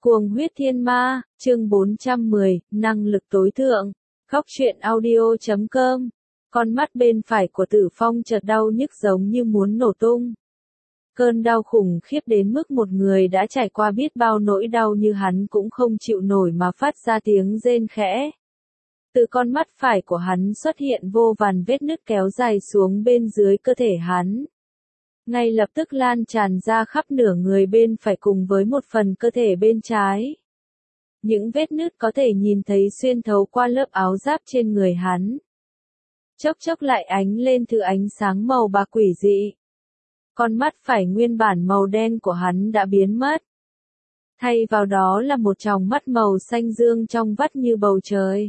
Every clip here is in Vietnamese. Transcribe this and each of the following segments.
Cuồng huyết thiên ma, chương 410, năng lực tối thượng. Góc truyện audio.com. Con mắt bên phải của Tử Phong chợt đau nhức giống như muốn nổ tung. Cơn đau khủng khiếp đến mức một người đã trải qua biết bao nỗi đau như hắn cũng không chịu nổi mà phát ra tiếng rên khẽ. Từ con mắt phải của hắn xuất hiện vô vàn vết nứt kéo dài xuống bên dưới cơ thể hắn. Ngay lập tức lan tràn ra khắp nửa người bên phải cùng với một phần cơ thể bên trái. Những vết nứt có thể nhìn thấy xuyên thấu qua lớp áo giáp trên người hắn. Chốc chốc lại ánh lên thứ ánh sáng màu bạc quỷ dị. Con mắt phải nguyên bản màu đen của hắn đã biến mất. Thay vào đó là một tròng mắt màu xanh dương trong vắt như bầu trời.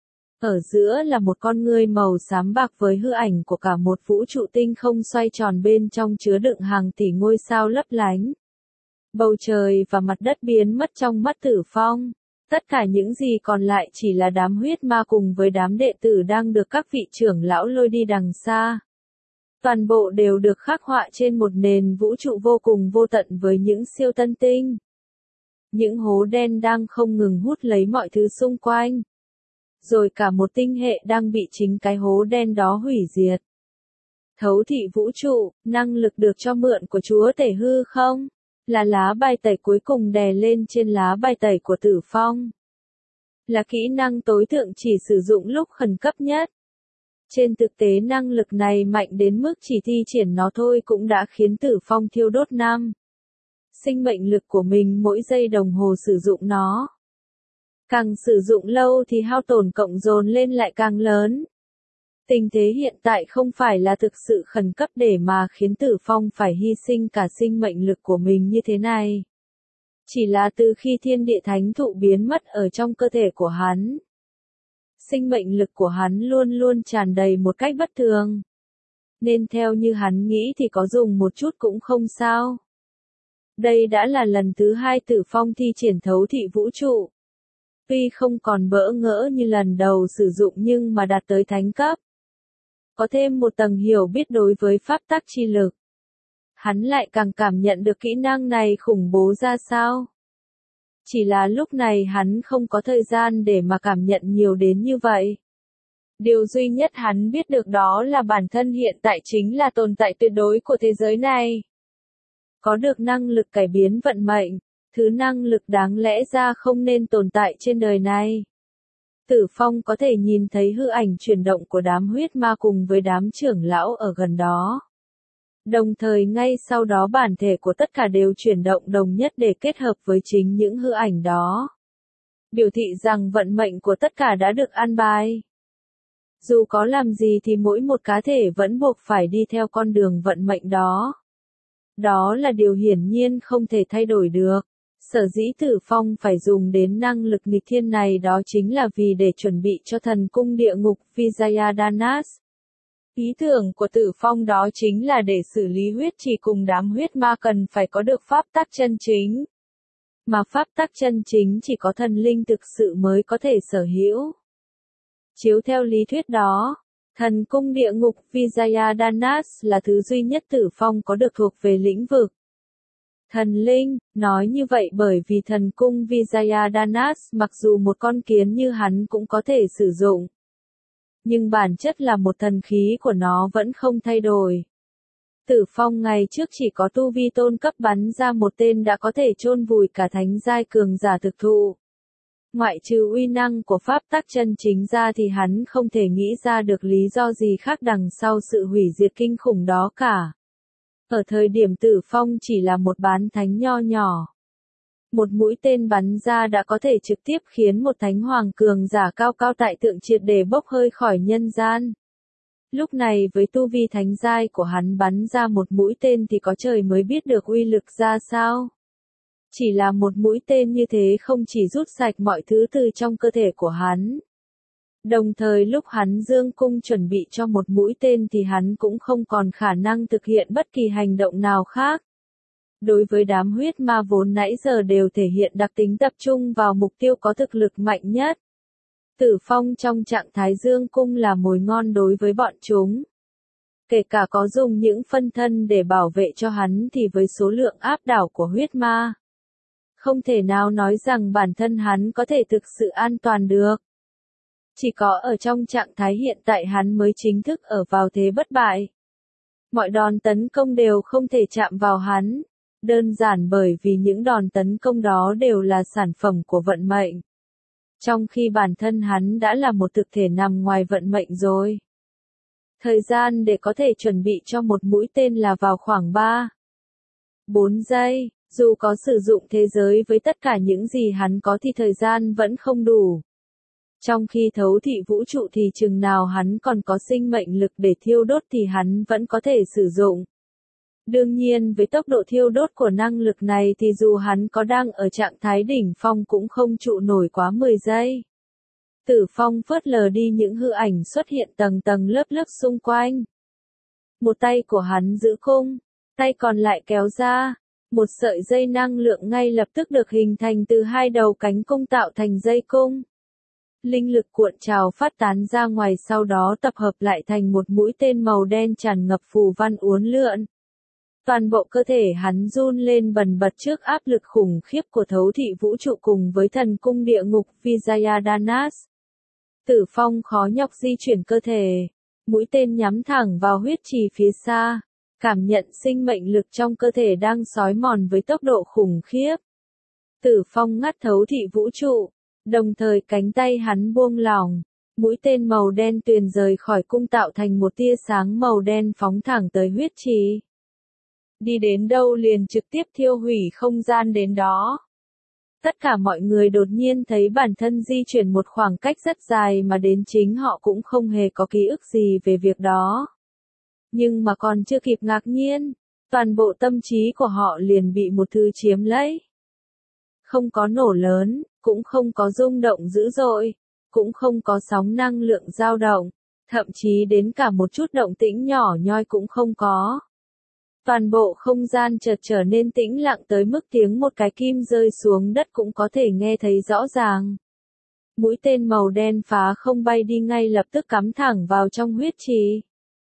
Ở giữa là một con ngươi màu xám bạc với hư ảnh của cả một vũ trụ tinh không xoay tròn bên trong chứa đựng hàng tỷ ngôi sao lấp lánh. Bầu trời và mặt đất biến mất trong mắt Tử Phong. Tất cả những gì còn lại chỉ là đám huyết ma cùng với đám đệ tử đang được các vị trưởng lão lôi đi đằng xa. Toàn bộ đều được khắc họa trên một nền vũ trụ vô cùng vô tận với những siêu tân tinh. Những hố đen đang không ngừng hút lấy mọi thứ xung quanh. Rồi cả một tinh hệ đang bị chính cái hố đen đó hủy diệt. Thấu thị vũ trụ, năng lực được cho mượn của chúa tể hư không? Là lá bài tẩy cuối cùng đè lên trên lá bài tẩy của Tử Phong. Là kỹ năng tối thượng chỉ sử dụng lúc khẩn cấp nhất. Trên thực tế năng lực này mạnh đến mức chỉ thi triển nó thôi cũng đã khiến Tử Phong thiêu đốt sinh mệnh lực của mình mỗi giây đồng hồ sử dụng nó. Càng sử dụng lâu thì hao tổn cộng dồn lên lại càng lớn. Tình thế hiện tại không phải là thực sự khẩn cấp để mà khiến Tử Phong phải hy sinh cả sinh mệnh lực của mình như thế này. Chỉ là từ khi thiên địa thánh thụ biến mất ở trong cơ thể của hắn. Sinh mệnh lực của hắn luôn luôn tràn đầy một cách bất thường. Nên theo như hắn nghĩ thì có dùng một chút cũng không sao. Đây đã là lần thứ hai Tử Phong thi triển thấu thị vũ trụ. Tuy không còn bỡ ngỡ như lần đầu sử dụng nhưng mà đạt tới thánh cấp. Có thêm một tầng hiểu biết đối với pháp tắc chi lực. Hắn lại càng cảm nhận được kỹ năng này khủng bố ra sao. Chỉ là lúc này hắn không có thời gian để mà cảm nhận nhiều đến như vậy. Điều duy nhất hắn biết được đó là bản thân hiện tại chính là tồn tại tuyệt đối của thế giới này. Có được năng lực cải biến vận mệnh. Thứ năng lực đáng lẽ ra không nên tồn tại trên đời này. Tử Phong có thể nhìn thấy hư ảnh chuyển động của đám huyết ma cùng với đám trưởng lão ở gần đó. Đồng thời ngay sau đó bản thể của tất cả đều chuyển động đồng nhất để kết hợp với chính những hư ảnh đó. Biểu thị rằng vận mệnh của tất cả đã được an bài. Dù có làm gì thì mỗi một cá thể vẫn buộc phải đi theo con đường vận mệnh đó. Đó là điều hiển nhiên không thể thay đổi được. Sở dĩ Tử Phong phải dùng đến năng lực nghịch thiên này đó chính là vì để chuẩn bị cho thần cung địa ngục Vijayadanas. Ý tưởng của Tử Phong đó chính là để xử lý huyết chỉ cùng đám huyết ma cần phải có được pháp tắc chân chính. Mà pháp tắc chân chính chỉ có thần linh thực sự mới có thể sở hữu. Chiếu theo lý thuyết đó, thần cung địa ngục Vijayadanas là thứ duy nhất Tử Phong có được thuộc về lĩnh vực thần linh, nói như vậy bởi vì thần cung Vijayadanas mặc dù một con kiến như hắn cũng có thể sử dụng. Nhưng bản chất là một thần khí của nó vẫn không thay đổi. Tử Phong ngày trước chỉ có tu vi tôn cấp bắn ra một tên đã có thể chôn vùi cả thánh giai cường giả thực thụ. Ngoại trừ uy năng của pháp tắc chân chính ra thì hắn không thể nghĩ ra được lý do gì khác đằng sau sự hủy diệt kinh khủng đó cả. Ở thời điểm Tử Phong chỉ là một bán thánh nho nhỏ. Một mũi tên bắn ra đã có thể trực tiếp khiến một thánh hoàng cường giả cao cao tại thượng triệt để bốc hơi khỏi nhân gian. Lúc này với tu vi thánh giai của hắn bắn ra một mũi tên thì có trời mới biết được uy lực ra sao. Chỉ là một mũi tên như thế không chỉ rút sạch mọi thứ từ trong cơ thể của hắn. Đồng thời lúc hắn dương cung chuẩn bị cho một mũi tên thì hắn cũng không còn khả năng thực hiện bất kỳ hành động nào khác. Đối với đám huyết ma vốn nãy giờ đều thể hiện đặc tính tập trung vào mục tiêu có thực lực mạnh nhất. Tử Phong trong trạng thái dương cung là mồi ngon đối với bọn chúng. Kể cả có dùng những phân thân để bảo vệ cho hắn thì với số lượng áp đảo của huyết ma. Không thể nào nói rằng bản thân hắn có thể thực sự an toàn được. Chỉ có ở trong trạng thái hiện tại hắn mới chính thức ở vào thế bất bại. Mọi đòn tấn công đều không thể chạm vào hắn, đơn giản bởi vì những đòn tấn công đó đều là sản phẩm của vận mệnh. Trong khi bản thân hắn đã là một thực thể nằm ngoài vận mệnh rồi. Thời gian để có thể chuẩn bị cho một mũi tên là vào khoảng 3-4 giây, dù có sử dụng thế giới với tất cả những gì hắn có thì thời gian vẫn không đủ. Trong khi thấu thị vũ trụ thì chừng nào hắn còn có sinh mệnh lực để thiêu đốt thì hắn vẫn có thể sử dụng. Đương nhiên với tốc độ thiêu đốt của năng lực này thì dù hắn có đang ở trạng thái đỉnh phong cũng không trụ nổi quá 10 giây. Tử Phong phớt lờ đi những hư ảnh xuất hiện tầng tầng lớp lớp xung quanh. Một tay của hắn giữ cung, tay còn lại kéo ra. Một sợi dây năng lượng ngay lập tức được hình thành từ hai đầu cánh cung tạo thành dây cung. Linh lực cuộn trào phát tán ra ngoài sau đó tập hợp lại thành một mũi tên màu đen tràn ngập phù văn uốn lượn. Toàn bộ cơ thể hắn run lên bần bật trước áp lực khủng khiếp của thấu thị vũ trụ cùng với thần cung địa ngục Vijayadanas. Tử Phong khó nhọc di chuyển cơ thể, mũi tên nhắm thẳng vào huyết trì phía xa, cảm nhận sinh mệnh lực trong cơ thể đang xói mòn với tốc độ khủng khiếp. Tử Phong ngắt thấu thị vũ trụ, đồng thời cánh tay hắn buông lỏng, mũi tên màu đen tuyền rời khỏi cung tạo thành một tia sáng màu đen phóng thẳng tới huyết trì. Đi đến đâu liền trực tiếp thiêu hủy không gian đến đó. Tất cả mọi người đột nhiên thấy bản thân di chuyển một khoảng cách rất dài mà đến chính họ cũng không hề có ký ức gì về việc đó. Nhưng mà còn chưa kịp ngạc nhiên, toàn bộ tâm trí của họ liền bị một thứ chiếm lấy. Không có nổ lớn, cũng không có rung động dữ dội, cũng không có sóng năng lượng dao động, thậm chí đến cả một chút động tĩnh nhỏ nhoi cũng không có. Toàn bộ không gian chợt trở nên tĩnh lặng tới mức tiếng một cái kim rơi xuống đất cũng có thể nghe thấy rõ ràng. Mũi tên màu đen phá không bay đi ngay lập tức cắm thẳng vào trong huyết trì.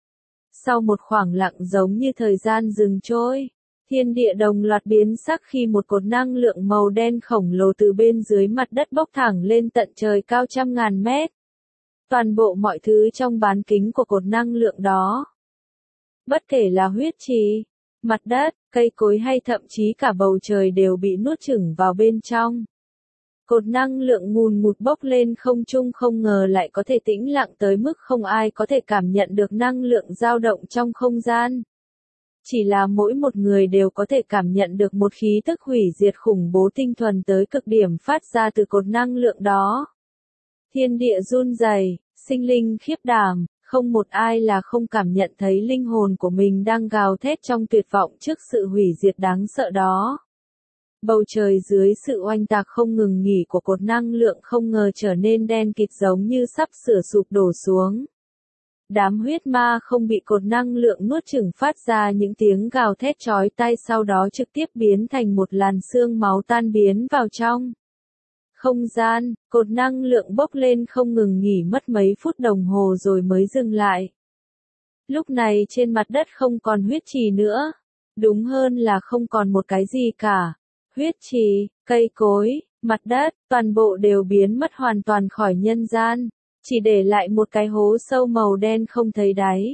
Sau một khoảng lặng giống như thời gian dừng trôi, thiên địa đồng loạt biến sắc khi một cột năng lượng màu đen khổng lồ từ bên dưới mặt đất bốc thẳng lên tận trời cao trăm ngàn mét. Toàn bộ mọi thứ trong bán kính của cột năng lượng đó, bất kể là huyết trì, mặt đất, cây cối hay thậm chí cả bầu trời đều bị nuốt chửng vào bên trong. Cột năng lượng ngùn ngụt bốc lên không trung không ngờ lại có thể tĩnh lặng tới mức không ai có thể cảm nhận được năng lượng dao động trong không gian. Chỉ là mỗi một người đều có thể cảm nhận được một khí tức hủy diệt khủng bố tinh thuần tới cực điểm phát ra từ cột năng lượng đó. Thiên địa run rẩy, sinh linh khiếp đảm, không một ai là không cảm nhận thấy linh hồn của mình đang gào thét trong tuyệt vọng trước sự hủy diệt đáng sợ đó. Bầu trời dưới sự oanh tạc không ngừng nghỉ của cột năng lượng không ngờ trở nên đen kịt giống như sắp sửa sụp đổ xuống. Đám huyết ma không bị cột năng lượng nuốt chửng phát ra những tiếng gào thét chói tai sau đó trực tiếp biến thành một làn sương máu tan biến vào trong không gian. Cột năng lượng bốc lên không ngừng nghỉ mất mấy phút đồng hồ rồi mới dừng lại. Lúc này trên mặt đất không còn huyết trì nữa, đúng hơn là không còn một cái gì cả. Huyết trì, cây cối, mặt đất, toàn bộ đều biến mất hoàn toàn khỏi nhân gian, chỉ để lại một cái hố sâu màu đen không thấy đáy.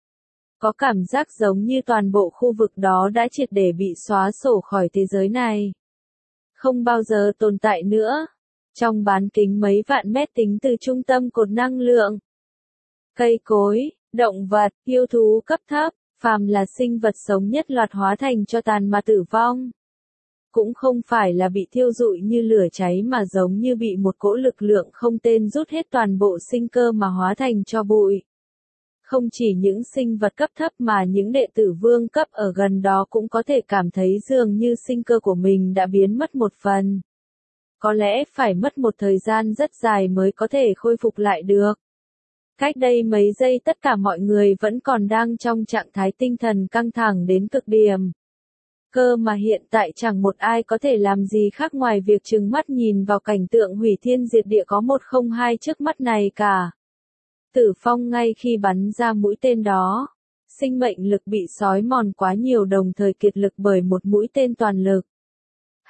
Có cảm giác giống như toàn bộ khu vực đó đã triệt để bị xóa sổ khỏi thế giới này. Không bao giờ tồn tại nữa. Trong bán kính mấy vạn mét tính từ trung tâm cột năng lượng, cây cối, động vật, yêu thú cấp thấp, phàm là sinh vật sống nhất loạt hóa thành tro tàn mà tử vong. Cũng không phải là bị thiêu rụi như lửa cháy mà giống như bị một cỗ lực lượng không tên rút hết toàn bộ sinh cơ mà hóa thành tro bụi. Không chỉ những sinh vật cấp thấp mà những đệ tử vương cấp ở gần đó cũng có thể cảm thấy dường như sinh cơ của mình đã biến mất một phần. Có lẽ phải mất một thời gian rất dài mới có thể khôi phục lại được. Cách đây mấy giây tất cả mọi người vẫn còn đang trong trạng thái tinh thần căng thẳng đến cực điểm. Cơ mà hiện tại chẳng một ai có thể làm gì khác ngoài việc trừng mắt nhìn vào cảnh tượng hủy thiên diệt địa có 102 trước mắt này cả. Tử Phong ngay khi bắn ra mũi tên đó, sinh mệnh lực bị xói mòn quá nhiều đồng thời kiệt lực bởi một mũi tên toàn lực.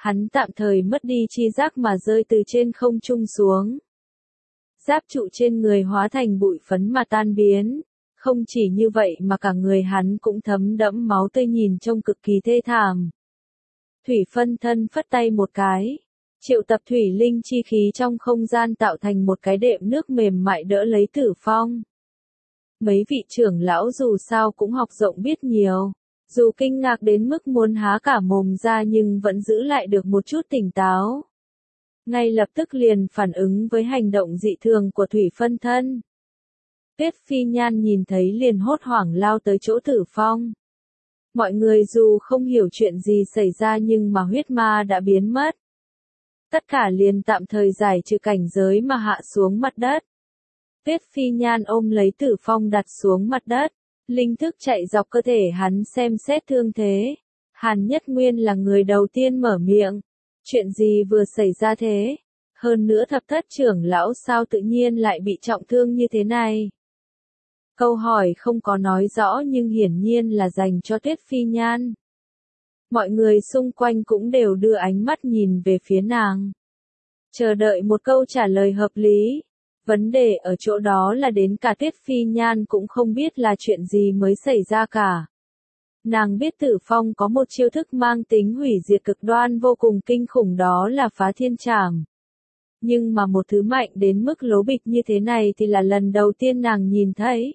Hắn tạm thời mất đi chi giác mà rơi từ trên không trung xuống. Giáp trụ trên người hóa thành bụi phấn mà tan biến. Không chỉ như vậy mà cả người hắn cũng thấm đẫm máu tươi nhìn trông cực kỳ thê thảm. Thủy phân thân phất tay một cái. Triệu tập thủy linh chi khí trong không gian tạo thành một cái đệm nước mềm mại đỡ lấy Tử Phong. Mấy vị trưởng lão dù sao cũng học rộng biết nhiều. Dù kinh ngạc đến mức muốn há cả mồm ra nhưng vẫn giữ lại được một chút tỉnh táo. Ngay lập tức liền phản ứng với hành động dị thường của thủy phân thân. Tuyết Phi Nhan nhìn thấy liền hốt hoảng lao tới chỗ Tử Phong. Mọi người dù không hiểu chuyện gì xảy ra nhưng mà huyết ma đã biến mất. Tất cả liền tạm thời giải trừ cảnh giới mà hạ xuống mặt đất. Tuyết Phi Nhan ôm lấy Tử Phong đặt xuống mặt đất. Linh thức chạy dọc cơ thể hắn xem xét thương thế. Hàn Nhất Nguyên là người đầu tiên mở miệng. Chuyện gì vừa xảy ra thế? Hơn nữa thập thất trưởng lão sao tự nhiên lại bị trọng thương như thế này? Câu hỏi không có nói rõ nhưng hiển nhiên là dành cho Tuyết Phi Nhan. Mọi người xung quanh cũng đều đưa ánh mắt nhìn về phía nàng. Chờ đợi một câu trả lời hợp lý. Vấn đề ở chỗ đó là đến cả Tuyết Phi Nhan cũng không biết là chuyện gì mới xảy ra cả. Nàng biết Tử Phong có một chiêu thức mang tính hủy diệt cực đoan vô cùng kinh khủng đó là phá thiên trảm. Nhưng mà một thứ mạnh đến mức lố bịch như thế này thì là lần đầu tiên nàng nhìn thấy.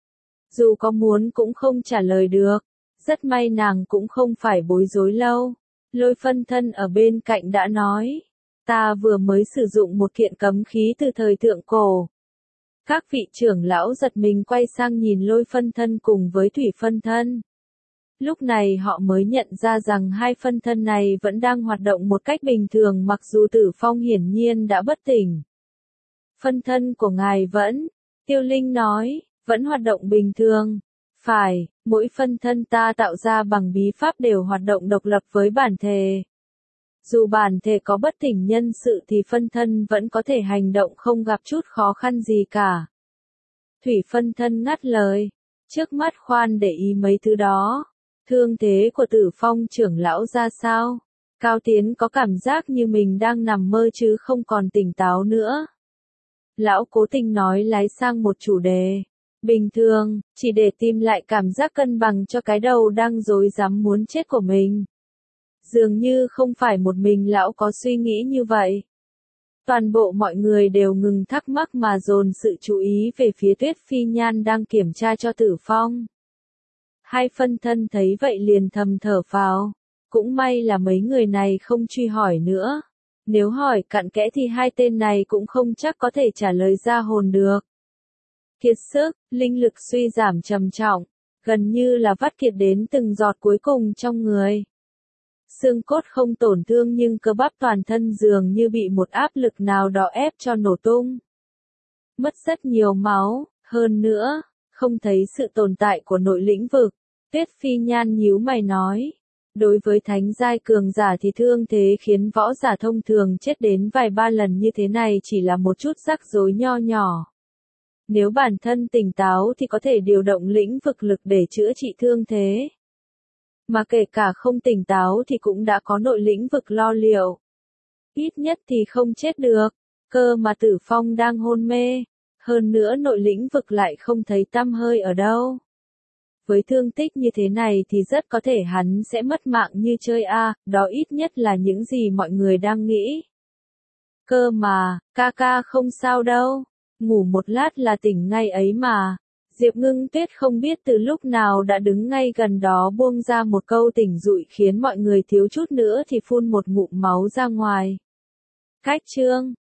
Dù có muốn cũng không trả lời được. Rất may nàng cũng không phải bối rối lâu. Lôi phân thân ở bên cạnh đã nói. Ta vừa mới sử dụng một kiện cấm khí từ thời thượng cổ. Các vị trưởng lão giật mình quay sang nhìn lôi phân thân cùng với thủy phân thân. Lúc này họ mới nhận ra rằng hai phân thân này vẫn đang hoạt động một cách bình thường mặc dù Tử Phong hiển nhiên đã bất tỉnh. Phân thân của ngài vẫn, Tiêu Linh nói, vẫn hoạt động bình thường. Phải, mỗi phân thân ta tạo ra bằng bí pháp đều hoạt động độc lập với bản thể. Dù bản thể có bất tỉnh nhân sự thì phân thân vẫn có thể hành động không gặp chút khó khăn gì cả. Thủy phân thân ngắt lời, trước mắt khoan để ý mấy thứ đó. Thương thế của Tử Phong trưởng lão ra sao? Cao Tiến có cảm giác như mình đang nằm mơ chứ không còn tỉnh táo nữa. Lão cố tình nói lái sang một chủ đề. Bình thường, chỉ để tìm lại cảm giác cân bằng cho cái đầu đang rối rắm muốn chết của mình. Dường như không phải một mình lão có suy nghĩ như vậy. Toàn bộ mọi người đều ngừng thắc mắc mà dồn sự chú ý về phía Tuyết Phi Nhan đang kiểm tra cho Tử Phong. Hai phân thân thấy vậy liền thầm thở phào. Cũng may là mấy người này không truy hỏi nữa. Nếu hỏi cặn kẽ thì hai tên này cũng không chắc có thể trả lời ra hồn được. Kiệt sức, linh lực suy giảm trầm trọng, gần như là vắt kiệt đến từng giọt cuối cùng trong người. Xương cốt không tổn thương nhưng cơ bắp toàn thân dường như bị một áp lực nào đó ép cho nổ tung. Mất rất nhiều máu, hơn nữa, không thấy sự tồn tại của nội lĩnh vực. Tuyết Phi Nhan nhíu mày nói. Đối với thánh giai cường giả thì thương thế khiến võ giả thông thường chết đến vài ba lần như thế này chỉ là một chút rắc rối nho nhỏ. Nếu bản thân tỉnh táo thì có thể điều động lĩnh vực lực để chữa trị thương thế. Mà kể cả không tỉnh táo thì cũng đã có nội lĩnh vực lo liệu. Ít nhất thì không chết được, cơ mà Tử Phong đang hôn mê. Hơn nữa nội lĩnh vực lại không thấy tăm hơi ở đâu. Với thương tích như thế này thì rất có thể hắn sẽ mất mạng như chơi đó ít nhất là những gì mọi người đang nghĩ. Cơ mà, ca ca không sao đâu, ngủ một lát là tỉnh ngay ấy mà. Diệp Ngưng Tuyết không biết từ lúc nào đã đứng ngay gần đó buông ra một câu tỉnh dụi khiến mọi người thiếu chút nữa thì phun một ngụm máu ra ngoài. Cách chương